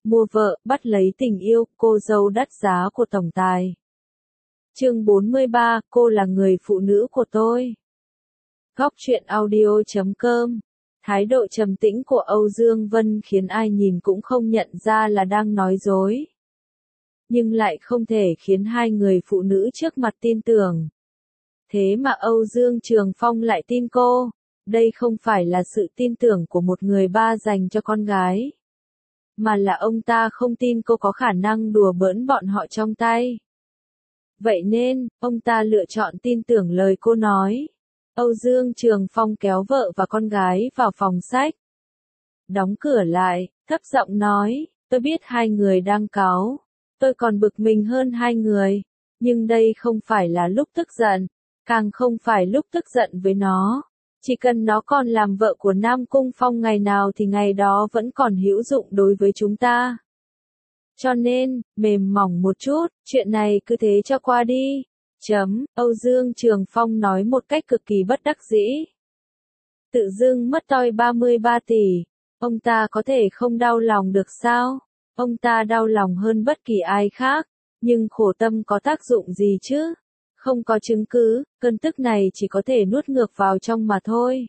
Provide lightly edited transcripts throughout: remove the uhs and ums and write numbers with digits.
Mua vợ, bắt lấy tình yêu, cô dâu đắt giá của tổng tài. Chương 43, cô là người phụ nữ của tôi. Góc truyện audio.com. Thái độ trầm tĩnh của Âu Dương Vân khiến ai nhìn cũng không nhận ra là đang nói dối. Nhưng lại không thể khiến hai người phụ nữ trước mặt tin tưởng. Thế mà Âu Dương Trường Phong lại tin cô. Đây không phải là sự tin tưởng của một người ba dành cho con gái. Mà là ông ta không tin cô có khả năng đùa bỡn bọn họ trong tay. Vậy nên, ông ta lựa chọn tin tưởng lời cô nói. Âu Dương Trường Phong kéo vợ và con gái vào phòng sách. Đóng cửa lại, thấp giọng nói, tôi biết hai người đang cáu. Tôi còn bực mình hơn hai người. Nhưng đây không phải là lúc tức giận. Càng không phải lúc tức giận với nó. Chỉ cần nó còn làm vợ của Nam Cung Phong ngày nào thì ngày đó vẫn còn hữu dụng đối với chúng ta. Cho nên, mềm mỏng một chút, chuyện này cứ thế cho qua đi. Âu Dương Trường Phong nói một cách cực kỳ bất đắc dĩ. Tự dưng mất toi 33 tỷ, ông ta có thể không đau lòng được sao? Ông ta đau lòng hơn bất kỳ ai khác, nhưng khổ tâm có tác dụng gì chứ? Không có chứng cứ, cơn tức này chỉ có thể nuốt ngược vào trong mà thôi.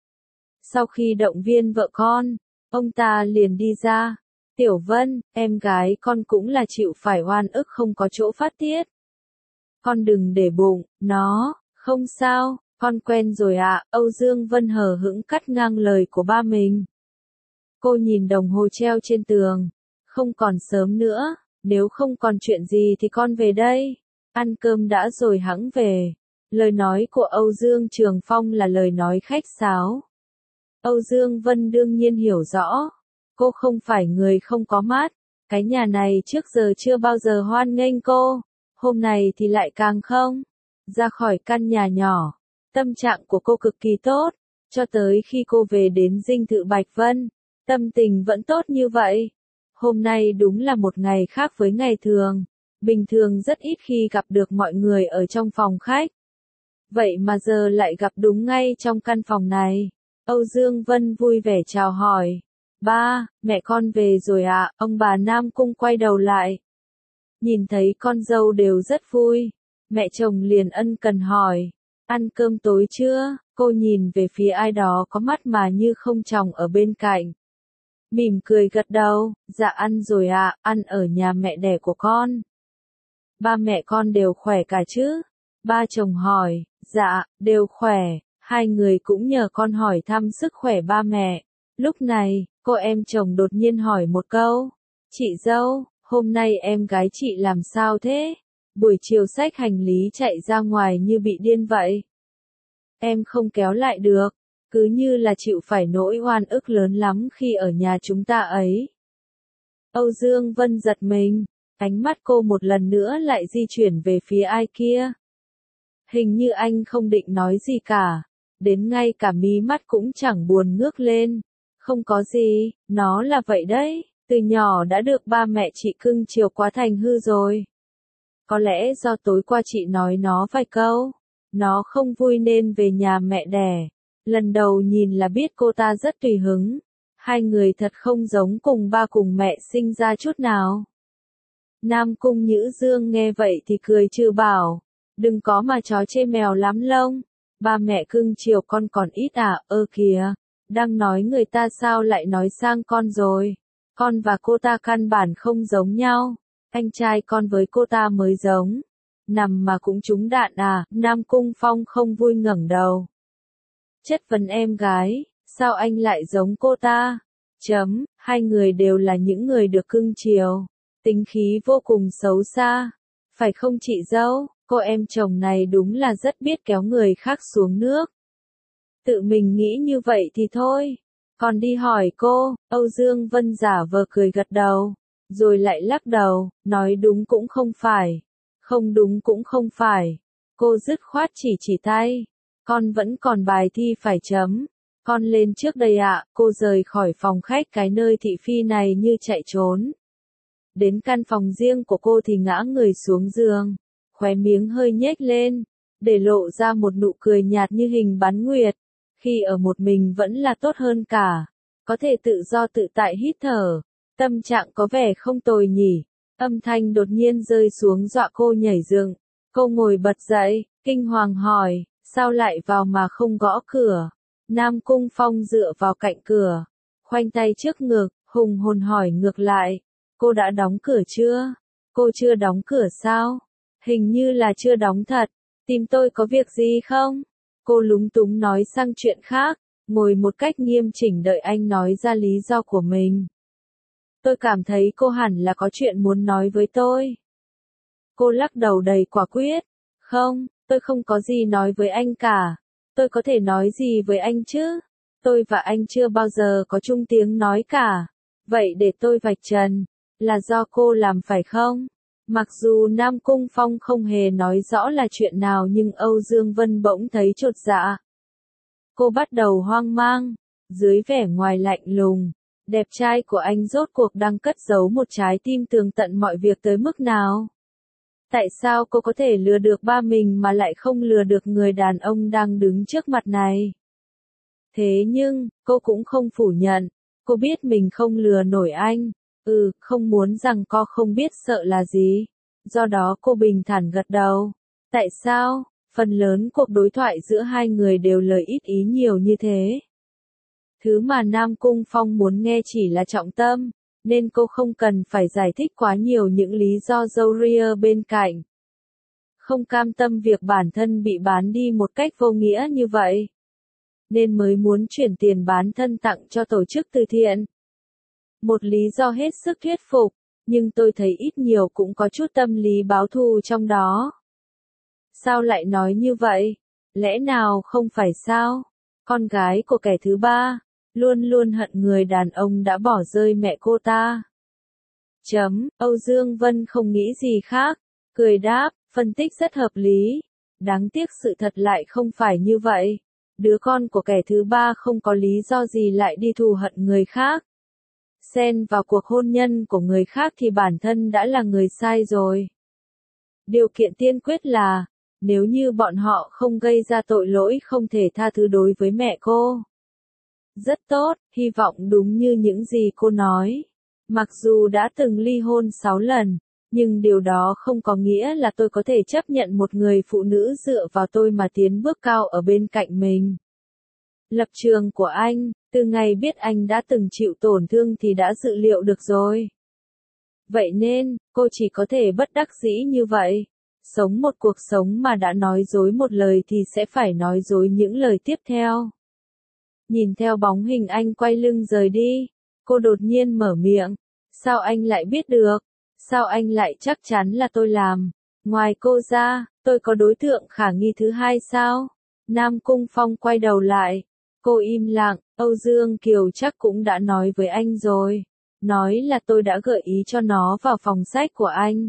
Sau khi động viên vợ con, ông ta liền đi ra. Tiểu Vân, em gái con cũng là chịu phải oan ức không có chỗ phát tiết. Con đừng để bụng, nó, không sao, con quen rồi ạ. Âu Dương Vân hờ hững cắt ngang lời của ba mình. Cô nhìn đồng hồ treo trên tường. Không còn sớm nữa, nếu không còn chuyện gì thì con về đây. Ăn cơm đã rồi hẵng về. Lời nói của Âu Dương Trường Phong là lời nói khách sáo. Âu Dương Vân đương nhiên hiểu rõ. Cô không phải người không có mắt. Cái nhà này trước giờ chưa bao giờ hoan nghênh cô. Hôm nay thì lại càng không. Ra khỏi căn nhà nhỏ. Tâm trạng của cô cực kỳ tốt. Cho tới khi cô về đến dinh thự Bạch Vân. Tâm tình vẫn tốt như vậy. Hôm nay đúng là một ngày khác với ngày thường. Bình thường rất ít khi gặp được mọi người ở trong phòng khách. Vậy mà giờ lại gặp đúng ngay trong căn phòng này. Âu Dương Vân vui vẻ chào hỏi. Ba, mẹ con về rồi ạ. Ông bà Nam Cung quay đầu lại. Nhìn thấy con dâu đều rất vui. Mẹ chồng liền ân cần hỏi. Ăn cơm tối chưa? Cô nhìn về phía ai đó có mắt mà như không tròng ở bên cạnh. Mỉm cười gật đầu. Dạ ăn rồi ạ, ăn ở nhà mẹ đẻ của con. Ba mẹ con đều khỏe cả chứ? Ba chồng hỏi. Dạ, đều khỏe. Hai người cũng nhờ con hỏi thăm sức khỏe ba mẹ. Lúc này, cô em chồng đột nhiên hỏi một câu. Chị dâu, hôm nay em gái chị làm sao thế? Buổi chiều xách hành lý chạy ra ngoài như bị điên vậy. Em không kéo lại được, cứ như là chịu phải nỗi oan ức lớn lắm khi ở nhà chúng ta ấy. Âu Dương Vân giật mình, ánh mắt cô một lần nữa lại di chuyển về phía ai kia. Hình như anh không định nói gì cả, đến ngay cả mí mắt cũng chẳng buồn ngước lên. Không có gì, nó là vậy đấy, từ nhỏ đã được ba mẹ chị cưng chiều quá thành hư rồi. Có lẽ do tối qua chị nói nó vài câu, nó không vui nên về nhà mẹ đẻ. Lần đầu nhìn là biết cô ta rất tùy hứng. Hai người thật không giống cùng ba cùng mẹ sinh ra chút nào. Nam Cung Nhữ Dương nghe vậy thì cười trừ bảo. Đừng có mà chó chê mèo lắm lông. Ba mẹ cưng chiều con còn ít à, ơ kìa. Đang nói người ta sao lại nói sang con rồi. Con và cô ta căn bản không giống nhau. Anh trai con với cô ta mới giống. Nằm mà cũng trúng đạn à, Nam Cung Phong không vui ngẩng đầu. Chất vấn em gái, sao anh lại giống cô ta? Hai người đều là những người được cưng chiều. Tính khí vô cùng xấu xa. Phải không chị dâu, cô em chồng này đúng là rất biết kéo người khác xuống nước. Tự mình nghĩ như vậy thì thôi. Còn đi hỏi cô, Âu Dương Vân giả vờ cười gật đầu. Rồi lại lắc đầu, nói đúng cũng không phải. Không đúng cũng không phải. Cô dứt khoát chỉ tay. Con vẫn còn bài thi phải chấm. Con lên trước đây ạ. Cô rời khỏi phòng khách cái nơi thị phi này như chạy trốn. Đến căn phòng riêng của cô thì ngã người xuống giường. Khóe miếng hơi nhếch lên. Để lộ ra một nụ cười nhạt như hình bán nguyệt. Khi ở một mình vẫn là tốt hơn cả. Có thể tự do tự tại hít thở. Tâm trạng có vẻ không tồi nhỉ. Âm thanh đột nhiên rơi xuống dọa cô nhảy dựng. Cô ngồi bật dậy, kinh hoàng hỏi, sao lại vào mà không gõ cửa? Nam Cung Phong dựa vào cạnh cửa, khoanh tay trước ngực, hùng hồn hỏi ngược lại, cô đã đóng cửa chưa? Cô chưa đóng cửa sao? Hình như là chưa đóng thật, tìm tôi có việc gì không? Cô lúng túng nói sang chuyện khác, ngồi một cách nghiêm chỉnh đợi anh nói ra lý do của mình. Tôi cảm thấy cô hẳn là có chuyện muốn nói với tôi. Cô lắc đầu đầy quả quyết. Không, tôi không có gì nói với anh cả. Tôi có thể nói gì với anh chứ? Tôi và anh chưa bao giờ có chung tiếng nói cả. Vậy để tôi vạch trần. Là do cô làm phải không? Mặc dù Nam Cung Phong không hề nói rõ là chuyện nào nhưng Âu Dương Vân bỗng thấy chột dạ. Cô bắt đầu hoang mang. Dưới vẻ ngoài lạnh lùng, đẹp trai của anh rốt cuộc đang cất giấu một trái tim tường tận mọi việc tới mức nào? Tại sao cô có thể lừa được ba mình mà lại không lừa được người đàn ông đang đứng trước mặt này? Thế nhưng, cô cũng không phủ nhận. Cô biết mình không lừa nổi anh. Không muốn rằng co không biết sợ là gì. Do đó cô bình thản gật đầu. Tại sao? Phần lớn cuộc đối thoại giữa hai người đều lời ít ý nhiều như thế. Thứ mà Nam Cung Phong muốn nghe chỉ là trọng tâm, nên cô không cần phải giải thích quá nhiều những lý do râu ria bên cạnh. Không cam tâm việc bản thân bị bán đi một cách vô nghĩa như vậy, nên mới muốn chuyển tiền bán thân tặng cho tổ chức từ thiện. Một lý do hết sức thuyết phục, nhưng tôi thấy ít nhiều cũng có chút tâm lý báo thù trong đó. Sao lại nói như vậy? Lẽ nào không phải sao? Con gái của kẻ thứ ba, luôn luôn hận người đàn ông đã bỏ rơi mẹ cô ta. Âu Dương Vân không nghĩ gì khác, cười đáp, phân tích rất hợp lý. Đáng tiếc sự thật lại không phải như vậy. Đứa con của kẻ thứ ba không có lý do gì lại đi thù hận người khác. Xen vào cuộc hôn nhân của người khác thì bản thân đã là người sai rồi. Điều kiện tiên quyết là, nếu như bọn họ không gây ra tội lỗi không thể tha thứ đối với mẹ cô. Rất tốt, hy vọng đúng như những gì cô nói. Mặc dù đã từng ly hôn 6 lần, nhưng điều đó không có nghĩa là tôi có thể chấp nhận một người phụ nữ dựa vào tôi mà tiến bước cao ở bên cạnh mình. Lập trường của anh, từ ngày biết anh đã từng chịu tổn thương thì đã dự liệu được rồi. Vậy nên, cô chỉ có thể bất đắc dĩ như vậy. Sống một cuộc sống mà đã nói dối một lời thì sẽ phải nói dối những lời tiếp theo. Nhìn theo bóng hình anh quay lưng rời đi, cô đột nhiên mở miệng. Sao anh lại biết được? Sao anh lại chắc chắn là tôi làm? Ngoài cô ra, tôi có đối tượng khả nghi thứ hai sao? Nam Cung Phong quay đầu lại. Cô im lặng, Âu Dương Kiều chắc cũng đã nói với anh rồi. Nói là tôi đã gợi ý cho nó vào phòng sách của anh.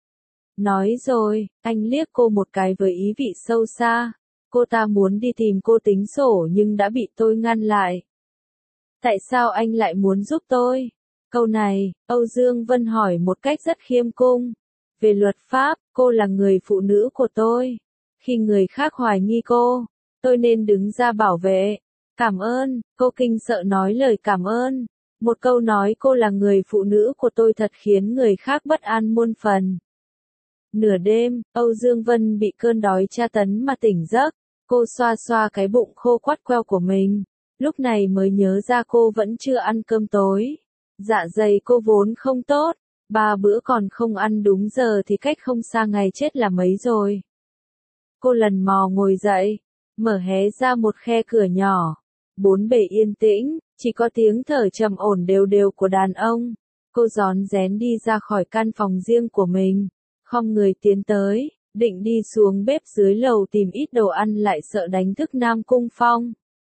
Nói rồi, anh liếc cô một cái với ý vị sâu xa. Cô ta muốn đi tìm cô tính sổ nhưng đã bị tôi ngăn lại. Tại sao anh lại muốn giúp tôi? Câu này, Âu Dương Vân hỏi một cách rất khiêm cung. Về luật pháp, cô là người phụ nữ của tôi. Khi người khác hoài nghi cô, tôi nên đứng ra bảo vệ. Cảm ơn, cô kinh sợ nói lời cảm ơn. Một câu nói cô là người phụ nữ của tôi thật khiến người khác bất an muôn phần. Nửa đêm, Âu Dương Vân bị cơn đói tra tấn mà tỉnh giấc. Cô xoa xoa cái bụng khô quắt queo của mình. Lúc này mới nhớ ra cô vẫn chưa ăn cơm tối. Dạ dày cô vốn không tốt. 3 bữa còn không ăn đúng giờ thì cách không xa ngày chết là mấy rồi. Cô lần mò ngồi dậy, mở hé ra một khe cửa nhỏ. Bốn bề yên tĩnh, chỉ có tiếng thở trầm ổn đều đều của đàn ông. Cô rón rén đi ra khỏi căn phòng riêng của mình, khom người tiến tới, định đi xuống bếp dưới lầu tìm ít đồ ăn lại sợ đánh thức Nam Cung Phong.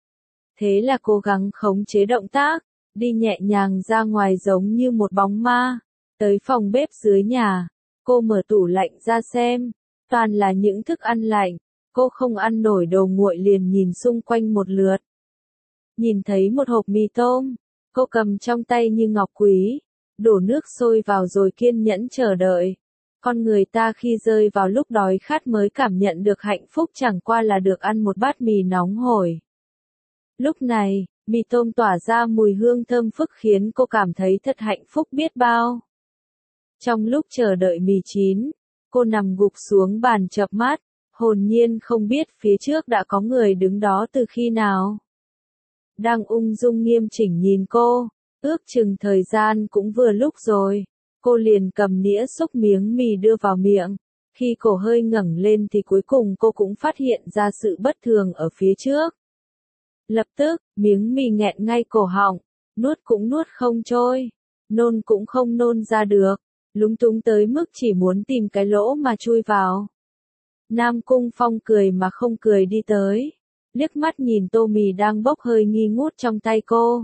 Thế là cố gắng khống chế động tác, đi nhẹ nhàng ra ngoài giống như một bóng ma. Tới phòng bếp dưới nhà, cô mở tủ lạnh ra xem, toàn là những thức ăn lạnh. Cô không ăn nổi đồ nguội liền nhìn xung quanh một lượt. Nhìn thấy một hộp mì tôm, cô cầm trong tay như ngọc quý, đổ nước sôi vào rồi kiên nhẫn chờ đợi. Con người ta khi rơi vào lúc đói khát mới cảm nhận được hạnh phúc chẳng qua là được ăn một bát mì nóng hổi. Lúc này, Mì tôm tỏa ra mùi hương thơm phức khiến cô cảm thấy thật hạnh phúc biết bao. Trong lúc chờ đợi mì chín, cô nằm gục xuống bàn chợp mắt, hồn nhiên không biết phía trước đã có người đứng đó từ khi nào. Đang ung dung nghiêm chỉnh nhìn cô, ước chừng thời gian cũng vừa lúc rồi, cô liền cầm nĩa xúc miếng mì đưa vào miệng. Khi cổ hơi ngẩng lên thì cuối cùng cô cũng phát hiện ra sự bất thường ở phía trước. Lập tức, miếng mì nghẹn ngay cổ họng, nuốt cũng nuốt không trôi, nôn cũng không nôn ra được, lúng túng tới mức chỉ muốn tìm cái lỗ mà chui vào. Nam Cung Phong cười mà không cười đi tới, liếc mắt nhìn tô mì đang bốc hơi nghi ngút trong tay cô.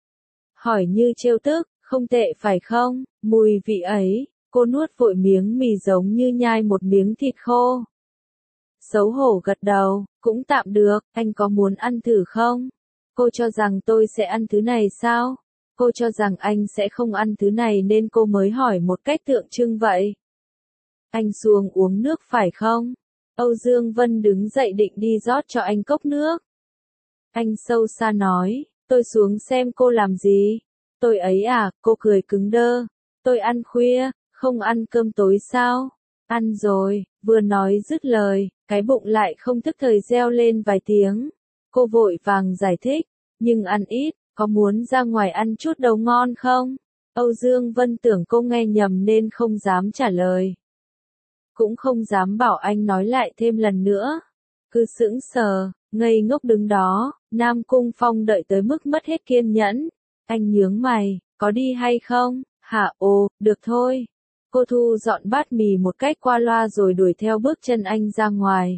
Hỏi như trêu tức, không tệ phải không, mùi vị ấy, cô nuốt vội miếng mì giống như nhai một miếng thịt khô. Xấu hổ gật đầu, cũng tạm được, anh có muốn ăn thử không? Cô cho rằng tôi sẽ ăn thứ này sao? Cô cho rằng anh sẽ không ăn thứ này nên cô mới hỏi một cách tượng trưng vậy. Anh xuống uống nước phải không? Âu Dương Vân đứng dậy định đi rót cho anh cốc nước. Anh sâu xa nói, tôi xuống xem cô làm gì. Tôi ấy à, cô cười cứng đơ. Tôi ăn khuya, không ăn cơm tối sao? Ăn rồi, vừa nói dứt lời, cái bụng lại không thức thời reo lên vài tiếng. Cô vội vàng giải thích, nhưng ăn ít, có muốn ra ngoài ăn chút đầu ngon không? Âu Dương Vân tưởng cô nghe nhầm nên không dám trả lời. Cũng không dám bảo anh nói lại thêm lần nữa. Cứ sững sờ, ngây ngốc đứng đó, Nam Cung Phong đợi tới mức mất hết kiên nhẫn. Anh nhướng mày, có đi hay không? Hả, ồ, được thôi. Cô thu dọn bát mì một cách qua loa rồi đuổi theo bước chân anh ra ngoài.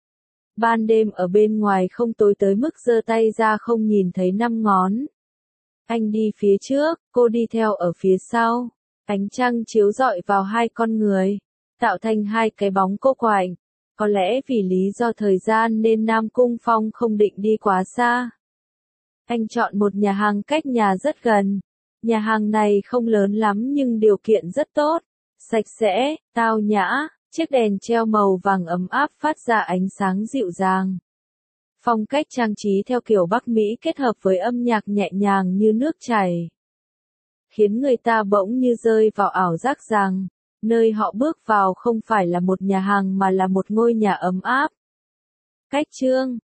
Ban đêm ở bên ngoài không tối tới mức giơ tay ra không nhìn thấy 5 ngón. Anh đi phía trước, cô đi theo ở phía sau. Ánh trăng chiếu rọi vào hai con người, tạo thành hai cái bóng cô quạnh. Có lẽ vì lý do thời gian nên Nam Cung Phong không định đi quá xa. Anh chọn một nhà hàng cách nhà rất gần. Nhà hàng này không lớn lắm nhưng điều kiện rất tốt, sạch sẽ, tao nhã, chiếc đèn treo màu vàng ấm áp phát ra ánh sáng dịu dàng. Phong cách trang trí theo kiểu Bắc Mỹ kết hợp với âm nhạc nhẹ nhàng như nước chảy, khiến người ta bỗng như rơi vào ảo giác rằng, nơi họ bước vào không phải là một nhà hàng mà là một ngôi nhà ấm áp. Cách chương